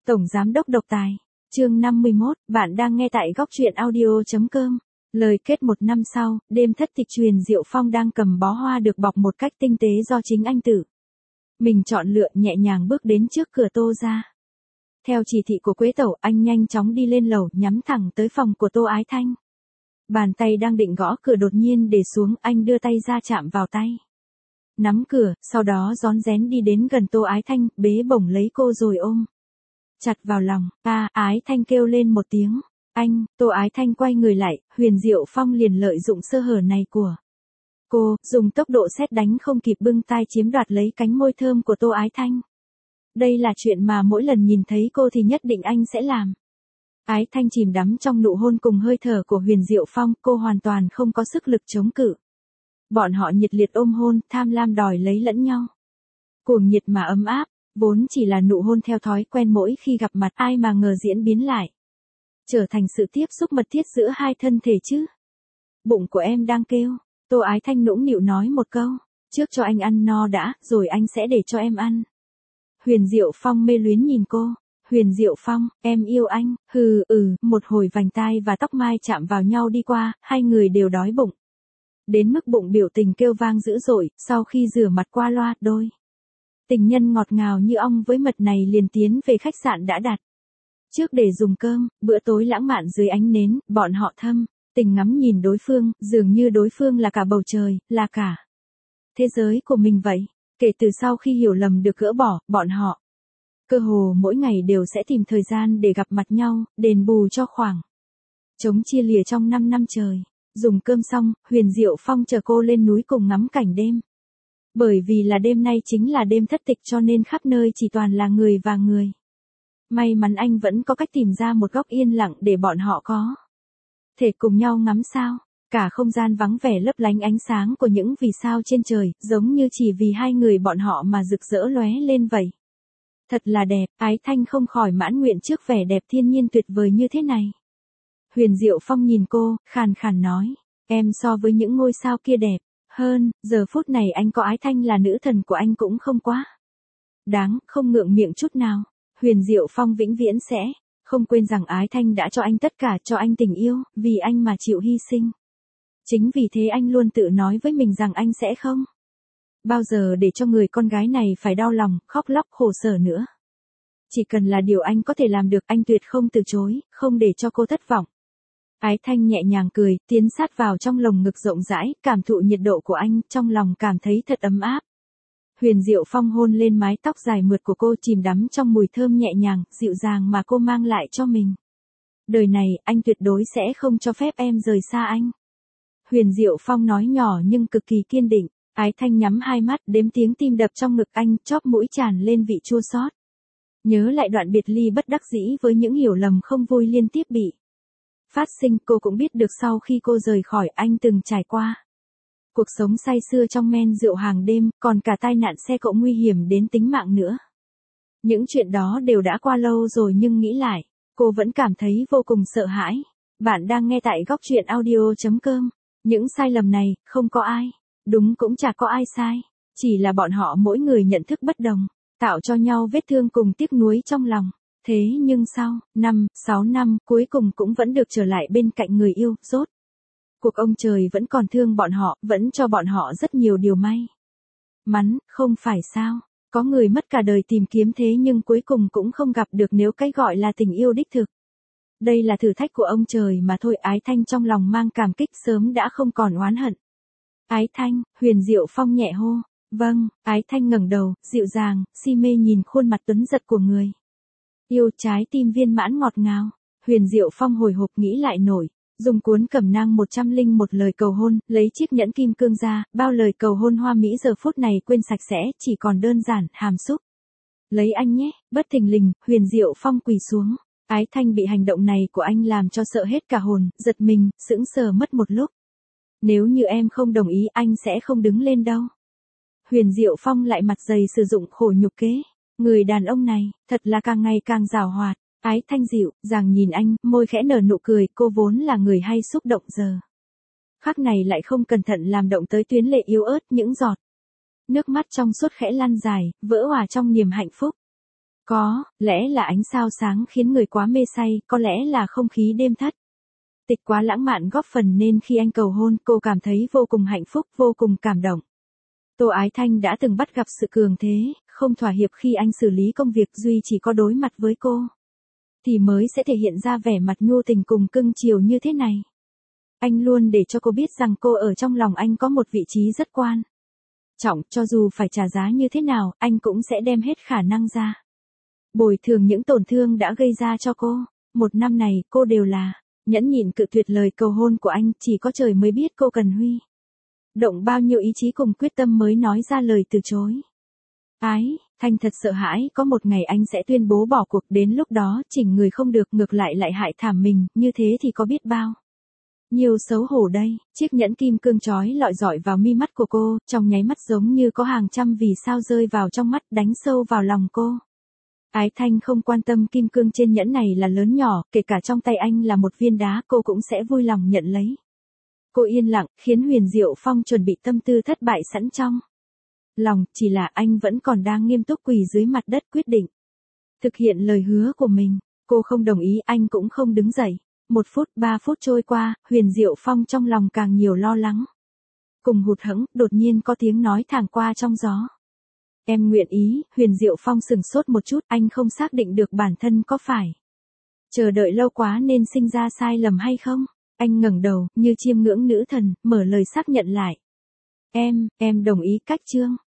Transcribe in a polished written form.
Tổng Giám đốc độc tài. Chương 51, bạn đang nghe tại góc truyện audio.com. Lời kết một năm sau, đêm thất tịch Huyền Diệu Phong đang cầm bó hoa được bọc một cách tinh tế do chính anh tự mình chọn lựa, nhẹ nhàng bước đến trước cửa Tô gia. Theo chỉ thị của Quế Tẩu, anh nhanh chóng đi lên lầu, nhắm thẳng tới phòng của Tô Ái Thanh. Bàn tay đang định gõ cửa đột nhiên để xuống, anh đưa tay ra chạm vào tay, nắm cửa, sau đó rón rén đi đến gần Tô Ái Thanh, bế bổng lấy cô rồi ôm chặt vào lòng. Ái Thanh kêu lên một tiếng. Anh. Tô Ái Thanh quay người lại, Huyền Diệu Phong liền lợi dụng sơ hở này của cô, dùng tốc độ sét đánh không kịp bưng tay chiếm đoạt lấy cánh môi thơm của Tô Ái Thanh. Đây là chuyện mà mỗi lần nhìn thấy cô thì nhất định anh sẽ làm. Ái Thanh chìm đắm trong nụ hôn cùng hơi thở của Huyền Diệu Phong, cô hoàn toàn không có sức lực chống cự. Bọn họ nhiệt liệt ôm hôn, tham lam đòi lấy lẫn nhau. Cuồng nhiệt mà ấm áp, vốn chỉ là nụ hôn theo thói quen mỗi khi gặp mặt, ai mà ngờ diễn biến lại trở thành sự tiếp xúc mật thiết giữa hai thân thể chứ. Bụng của em đang kêu. Tô Ái Thanh nũng nịu nói một câu. Trước cho anh ăn no đã, rồi anh sẽ để cho em ăn. Huyền Diệu Phong mê luyến nhìn cô. Huyền Diệu Phong, em yêu anh. Một hồi vành tai và tóc mai chạm vào nhau đi qua, hai người đều đói bụng. Đến mức bụng biểu tình kêu vang dữ dội, sau khi rửa mặt qua loa, đôi tình nhân ngọt ngào như ong với mật này liền tiến về khách sạn đã đặt trước để dùng cơm. Bữa tối lãng mạn dưới ánh nến, bọn họ thâm tình ngắm nhìn đối phương, dường như đối phương là cả bầu trời, là cả thế giới của mình vậy. Kể từ sau khi hiểu lầm được gỡ bỏ, bọn họ cơ hồ mỗi ngày đều sẽ tìm thời gian để gặp mặt nhau, đền bù cho khoảng trống chia lìa trong 5 năm trời. Dùng cơm xong, Huyền Diệu Phong chờ cô lên núi cùng ngắm cảnh đêm. Bởi vì là đêm nay chính là đêm thất tịch cho nên khắp nơi chỉ toàn là người và người. May mắn anh vẫn có cách tìm ra một góc yên lặng để bọn họ có thể cùng nhau ngắm sao. Cả không gian vắng vẻ lấp lánh ánh sáng của những vì sao trên trời, giống như chỉ vì hai người bọn họ mà rực rỡ lóe lên vậy. Thật là đẹp, Ái Thanh không khỏi mãn nguyện trước vẻ đẹp thiên nhiên tuyệt vời như thế này. Huyền Diệu Phong nhìn cô, khàn khàn nói, em so với những ngôi sao kia đẹp hơn, giờ phút này anh có Ái Thanh là nữ thần của anh cũng không quá đáng, không ngượng miệng chút nào. Huyền Diệu Phong vĩnh viễn sẽ không quên rằng Ái Thanh đã cho anh tất cả, cho anh tình yêu, vì anh mà chịu hy sinh. Chính vì thế anh luôn tự nói với mình rằng anh sẽ không bao giờ để cho người con gái này phải đau lòng, khóc lóc khổ sở nữa. Chỉ cần là điều anh có thể làm được, anh tuyệt không từ chối, không để cho cô thất vọng. Ái Thanh nhẹ nhàng cười, tiến sát vào trong lồng ngực rộng rãi, cảm thụ nhiệt độ của anh, trong lòng cảm thấy thật ấm áp. Huyền Diệu Phong hôn lên mái tóc dài mượt của cô, chìm đắm trong mùi thơm nhẹ nhàng, dịu dàng mà cô mang lại cho mình. Đời này, anh tuyệt đối sẽ không cho phép em rời xa anh. Huyền Diệu Phong nói nhỏ nhưng cực kỳ kiên định. Ái Thanh nhắm hai mắt, đếm tiếng tim đập trong ngực anh, chóp mũi tràn lên vị chua xót. Nhớ lại đoạn biệt ly bất đắc dĩ với những hiểu lầm không vui liên tiếp bị phát sinh, cô cũng biết được sau khi cô rời khỏi anh từng trải qua cuộc sống say sưa trong men rượu hàng đêm, còn cả tai nạn xe cộ nguy hiểm đến tính mạng nữa. Những chuyện đó đều đã qua lâu rồi nhưng nghĩ lại, cô vẫn cảm thấy vô cùng sợ hãi. Bạn đang nghe tại góc truyện audio.com. Những sai lầm này, không có ai đúng cũng chả có ai sai. Chỉ là bọn họ mỗi người nhận thức bất đồng, tạo cho nhau vết thương cùng tiếc nuối trong lòng. Thế nhưng sau 6 năm, cuối cùng cũng vẫn được trở lại bên cạnh người yêu, rốt cuộc ông trời vẫn còn thương bọn họ, vẫn cho bọn họ rất nhiều điều may mắn, không phải sao? Có người mất cả đời tìm kiếm thế nhưng cuối cùng cũng không gặp được nếu cái gọi là tình yêu đích thực. Đây là thử thách của ông trời mà thôi. Ái Thanh trong lòng mang cảm kích, sớm đã không còn oán hận. Ái Thanh, Huyền Diệu Phong nhẹ hô. Vâng. Ái Thanh ngẩng đầu, dịu dàng, si mê nhìn khuôn mặt tuấn giật của người yêu, trái tim viên mãn ngọt ngào. Huyền Diệu Phong hồi hộp nghĩ lại nổi, dùng cuốn cẩm nang 101 lời cầu hôn, lấy chiếc nhẫn kim cương ra, bao lời cầu hôn hoa mỹ giờ phút này quên sạch sẽ, chỉ còn đơn giản, hàm xúc. Lấy anh nhé. Bất thình lình, Huyền Diệu Phong quỳ xuống. Ái Thanh bị hành động này của anh làm cho sợ hết cả hồn, giật mình, sững sờ mất một lúc. Nếu như em không đồng ý, anh sẽ không đứng lên đâu. Huyền Diệu Phong lại mặt dày sử dụng khổ nhục kế. Người đàn ông này, thật là càng ngày càng giàu hoạt. Ái Thanh dịu dàng nhìn anh, môi khẽ nở nụ cười, cô vốn là người hay xúc động, giờ khắc này lại không cẩn thận làm động tới tuyến lệ yếu ớt, những giọt nước mắt trong suốt khẽ lăn dài, vỡ hòa trong niềm hạnh phúc. Có, lẽ là ánh sao sáng khiến người quá mê say, có lẽ là không khí đêm thất. Tịch quá lãng mạn góp phần nên khi anh cầu hôn, cô cảm thấy vô cùng hạnh phúc, vô cùng cảm động. Tô Ái Thanh đã từng bắt gặp sự cường thế, không thỏa hiệp khi anh xử lý công việc, duy chỉ có đối mặt với cô thì mới sẽ thể hiện ra vẻ mặt nhu tình cùng cưng chiều như thế này. Anh luôn để cho cô biết rằng cô ở trong lòng anh có một vị trí rất quan trọng, cho dù phải trả giá như thế nào, anh cũng sẽ đem hết khả năng ra bồi thường những tổn thương đã gây ra cho cô. Một năm này, cô đều là nhẫn nhịn cự tuyệt lời cầu hôn của anh, chỉ có trời mới biết cô cần huy động bao nhiêu ý chí cùng quyết tâm mới nói ra lời từ chối. Thanh thật sợ hãi có một ngày anh sẽ tuyên bố bỏ cuộc, đến lúc đó chỉnh người không được, ngược lại hại thảm mình, như thế thì có biết bao nhiều xấu hổ đây. Chiếc nhẫn kim cương chói lọi dọi vào mi mắt của cô, trong nháy mắt giống như có hàng trăm vì sao rơi vào trong mắt, đánh sâu vào lòng cô. Ái Thanh không quan tâm kim cương trên nhẫn này là lớn nhỏ, kể cả trong tay anh là một viên đá cô cũng sẽ vui lòng nhận lấy. Cô yên lặng, khiến Huyền Diệu Phong chuẩn bị tâm tư thất bại sẵn trong lòng, chỉ là anh vẫn còn đang nghiêm túc quỳ dưới mặt đất quyết định thực hiện lời hứa của mình. Cô không đồng ý, anh cũng không đứng dậy. 1 phút, 3 phút trôi qua, Huyền Diệu Phong trong lòng càng nhiều lo lắng cùng hụt hẫng, đột nhiên có tiếng nói thoảng qua trong gió. Em nguyện ý. Huyền Diệu Phong sừng sốt một chút, anh không xác định được bản thân có phải chờ đợi lâu quá nên sinh ra sai lầm hay không. Anh ngẩng đầu, như chiêm ngưỡng nữ thần, mở lời xác nhận lại. Em đồng ý cách chương.